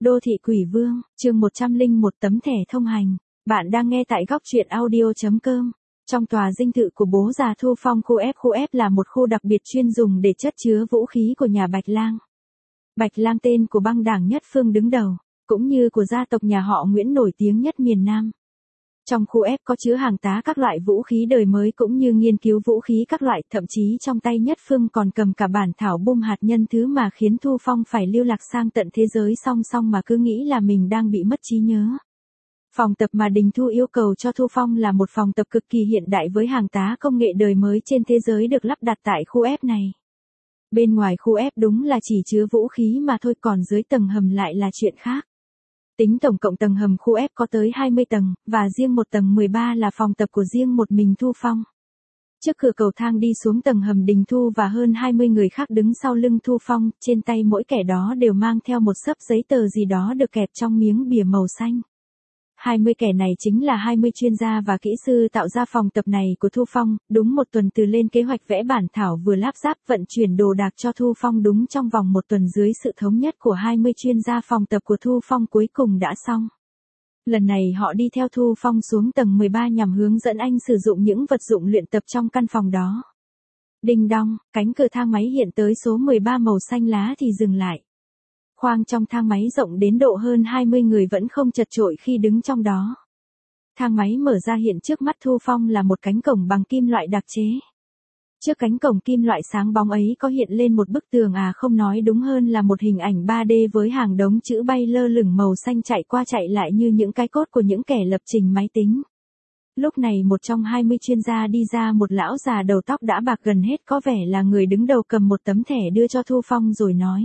Đô thị quỷ vương, chương 101 tấm thẻ thông hành. Bạn đang nghe tại góc truyện audio.com. Trong tòa dinh thự của bố già Thu Phong, khu F là một khu đặc biệt chuyên dùng để chất chứa vũ khí của nhà Bạch Lang. Bạch Lang tên của băng đảng Nhất Phương đứng đầu, cũng như của gia tộc nhà họ Nguyễn nổi tiếng nhất miền Nam. Trong khu F có chứa hàng tá các loại vũ khí đời mới cũng như nghiên cứu vũ khí các loại, thậm chí trong tay Nhất Phương còn cầm cả bản thảo bom hạt nhân, thứ mà khiến Thu Phong phải lưu lạc sang tận thế giới song song mà cứ nghĩ là mình đang bị mất trí nhớ. Phòng tập mà Đình Thu yêu cầu cho Thu Phong là một phòng tập cực kỳ hiện đại với hàng tá công nghệ đời mới trên thế giới được lắp đặt tại khu F này. Bên ngoài khu F đúng là chỉ chứa vũ khí mà thôi, còn dưới tầng hầm lại là chuyện khác. Tính tổng cộng tầng hầm khu F có tới 20 tầng, và riêng một tầng 13 là phòng tập của riêng một mình Thu Phong. Trước cửa cầu thang đi xuống tầng hầm, Đình Thu và hơn 20 người khác đứng sau lưng Thu Phong, trên tay mỗi kẻ đó đều mang theo một xấp giấy tờ gì đó được kẹp trong miếng bìa màu xanh. 20 kẻ này chính là 20 chuyên gia và kỹ sư tạo ra phòng tập này của Thu Phong, đúng một tuần từ lên kế hoạch vẽ bản thảo vừa lắp ráp vận chuyển đồ đạc cho Thu Phong, đúng trong vòng một tuần dưới sự thống nhất của 20 chuyên gia, phòng tập của Thu Phong cuối cùng đã xong. Lần này họ đi theo Thu Phong xuống tầng 13 nhằm hướng dẫn anh sử dụng những vật dụng luyện tập trong căn phòng đó. Đinh đong, cánh cửa thang máy hiện tới số 13 màu xanh lá thì dừng lại. Khoang trong thang máy rộng đến độ hơn 20 người vẫn không chật chội khi đứng trong đó. Thang máy mở ra, hiện trước mắt Thu Phong là một cánh cổng bằng kim loại đặc chế. Trước cánh cổng kim loại sáng bóng ấy có hiện lên một bức tường, không nói đúng hơn là một hình ảnh 3D với hàng đống chữ bay lơ lửng màu xanh chạy qua chạy lại như những cái cốt của những kẻ lập trình máy tính. Lúc này một trong 20 chuyên gia đi ra, một lão già đầu tóc đã bạc gần hết, có vẻ là người đứng đầu, cầm một tấm thẻ đưa cho Thu Phong rồi nói: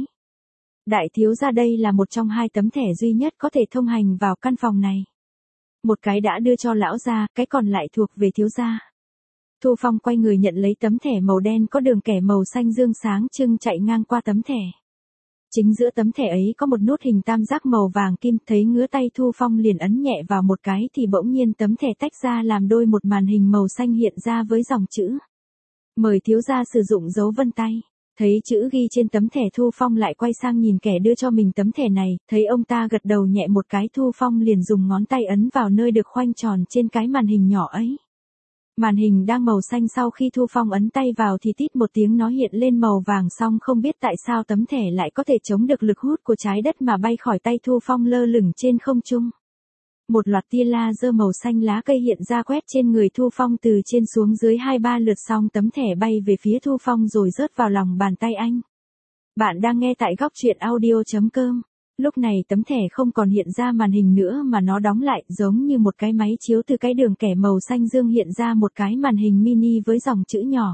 Đại thiếu gia, đây là một trong 2 tấm thẻ duy nhất có thể thông hành vào căn phòng này. Một cái đã đưa cho lão gia, cái còn lại thuộc về thiếu gia. Thu Phong quay người nhận lấy tấm thẻ màu đen có đường kẻ màu xanh dương sáng trưng chạy ngang qua tấm thẻ. Chính giữa tấm thẻ ấy có một nút hình tam giác màu vàng kim, thấy ngứa tay Thu Phong liền ấn nhẹ vào một cái thì bỗng nhiên tấm thẻ tách ra làm đôi, một màn hình màu xanh hiện ra với dòng chữ: Mời thiếu gia sử dụng dấu vân tay. Thấy chữ ghi trên tấm thẻ, Thu Phong lại quay sang nhìn kẻ đưa cho mình tấm thẻ này, thấy ông ta gật đầu nhẹ một cái, Thu Phong liền dùng ngón tay ấn vào nơi được khoanh tròn trên cái màn hình nhỏ ấy. Màn hình đang màu xanh, sau khi Thu Phong ấn tay vào thì tít một tiếng nó hiện lên màu vàng, xong không biết tại sao tấm thẻ lại có thể chống được lực hút của trái đất mà bay khỏi tay Thu Phong lơ lửng trên không trung. Một loạt tia laser màu xanh lá cây hiện ra quét trên người Thu Phong từ trên xuống dưới 2-3 lượt, xong tấm thẻ bay về phía Thu Phong rồi rớt vào lòng bàn tay anh. Bạn đang nghe tại góc truyện audio.com. Lúc này tấm thẻ không còn hiện ra màn hình nữa mà nó đóng lại, giống như một cái máy chiếu, từ cái đường kẻ màu xanh dương hiện ra một cái màn hình mini với dòng chữ nhỏ: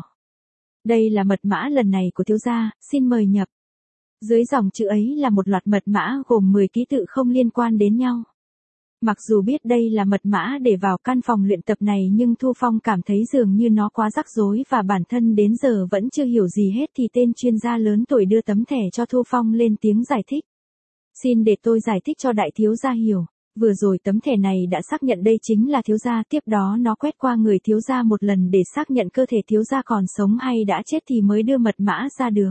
Đây là mật mã lần này của thiếu gia, xin mời nhập. Dưới dòng chữ ấy là một loạt mật mã gồm 10 ký tự không liên quan đến nhau. Mặc dù biết đây là mật mã để vào căn phòng luyện tập này, nhưng Thu Phong cảm thấy dường như nó quá rắc rối và bản thân đến giờ vẫn chưa hiểu gì hết, thì tên chuyên gia lớn tuổi đưa tấm thẻ cho Thu Phong lên tiếng giải thích. Xin để tôi giải thích cho đại thiếu gia hiểu. Vừa rồi tấm thẻ này đã xác nhận đây chính là thiếu gia, tiếp đó nó quét qua người thiếu gia một lần để xác nhận cơ thể thiếu gia còn sống hay đã chết thì mới đưa mật mã ra được.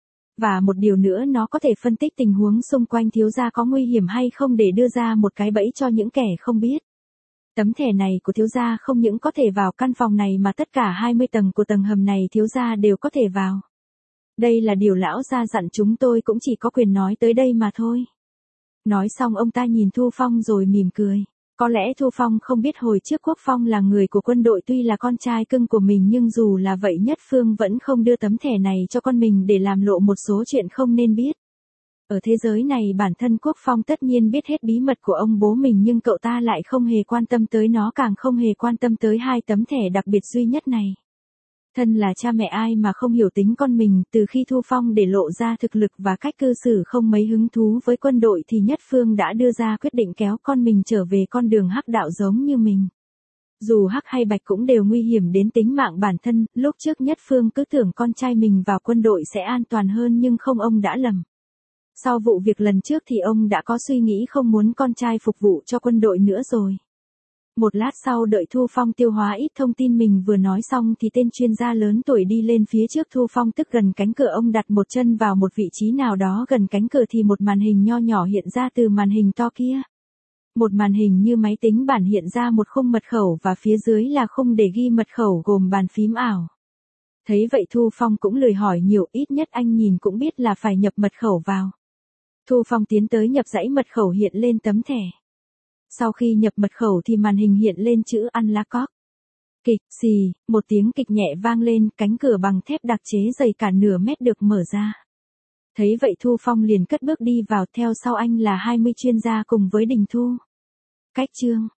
Và một điều nữa, nó có thể phân tích tình huống xung quanh thiếu gia có nguy hiểm hay không để đưa ra một cái bẫy cho những kẻ không biết. Tấm thẻ này của thiếu gia không những có thể vào căn phòng này mà tất cả 20 tầng của tầng hầm này thiếu gia đều có thể vào. Đây là điều lão gia dặn, chúng tôi cũng chỉ có quyền nói tới đây mà thôi. Nói xong ông ta nhìn Thu Phong rồi mỉm cười. Có lẽ Thu Phong không biết hồi trước Quốc Phong là người của quân đội, tuy là con trai cưng của mình, nhưng dù là vậy Nhất Phương vẫn không đưa tấm thẻ này cho con mình để làm lộ một số chuyện không nên biết. Ở thế giới này bản thân Quốc Phong tất nhiên biết hết bí mật của ông bố mình, nhưng cậu ta lại không hề quan tâm tới nó, càng không hề quan tâm tới 2 tấm thẻ đặc biệt duy nhất này. Thân là cha mẹ ai mà không hiểu tính con mình, từ khi Thu Phong để lộ ra thực lực và cách cư xử không mấy hứng thú với quân đội thì Nhất Phương đã đưa ra quyết định kéo con mình trở về con đường hắc đạo giống như mình. Dù hắc hay bạch cũng đều nguy hiểm đến tính mạng bản thân, lúc trước Nhất Phương cứ tưởng con trai mình vào quân đội sẽ an toàn hơn, nhưng không, ông đã lầm. Sau vụ việc lần trước thì ông đã có suy nghĩ không muốn con trai phục vụ cho quân đội nữa rồi. Một lát sau đợi Thu Phong tiêu hóa ít thông tin mình vừa nói xong thì tên chuyên gia lớn tuổi đi lên phía trước Thu Phong, tức gần cánh cửa. Ông đặt một chân vào một vị trí nào đó gần cánh cửa thì một màn hình nho nhỏ hiện ra từ màn hình to kia. Một màn hình như máy tính bảng hiện ra một khung mật khẩu và phía dưới là khung để ghi mật khẩu gồm bàn phím ảo. Thấy vậy Thu Phong cũng lười hỏi nhiều, ít nhất anh nhìn cũng biết là phải nhập mật khẩu vào. Thu Phong tiến tới nhập dãy mật khẩu hiện lên tấm thẻ. Sau khi nhập mật khẩu thì màn hình hiện lên chữ Unlock. Kịch, xì, một tiếng kịch nhẹ vang lên, cánh cửa bằng thép đặc chế dày cả nửa mét được mở ra. Thấy vậy Thu Phong liền cất bước đi vào, theo sau anh là 20 chuyên gia cùng với Đình Thu. Cách chương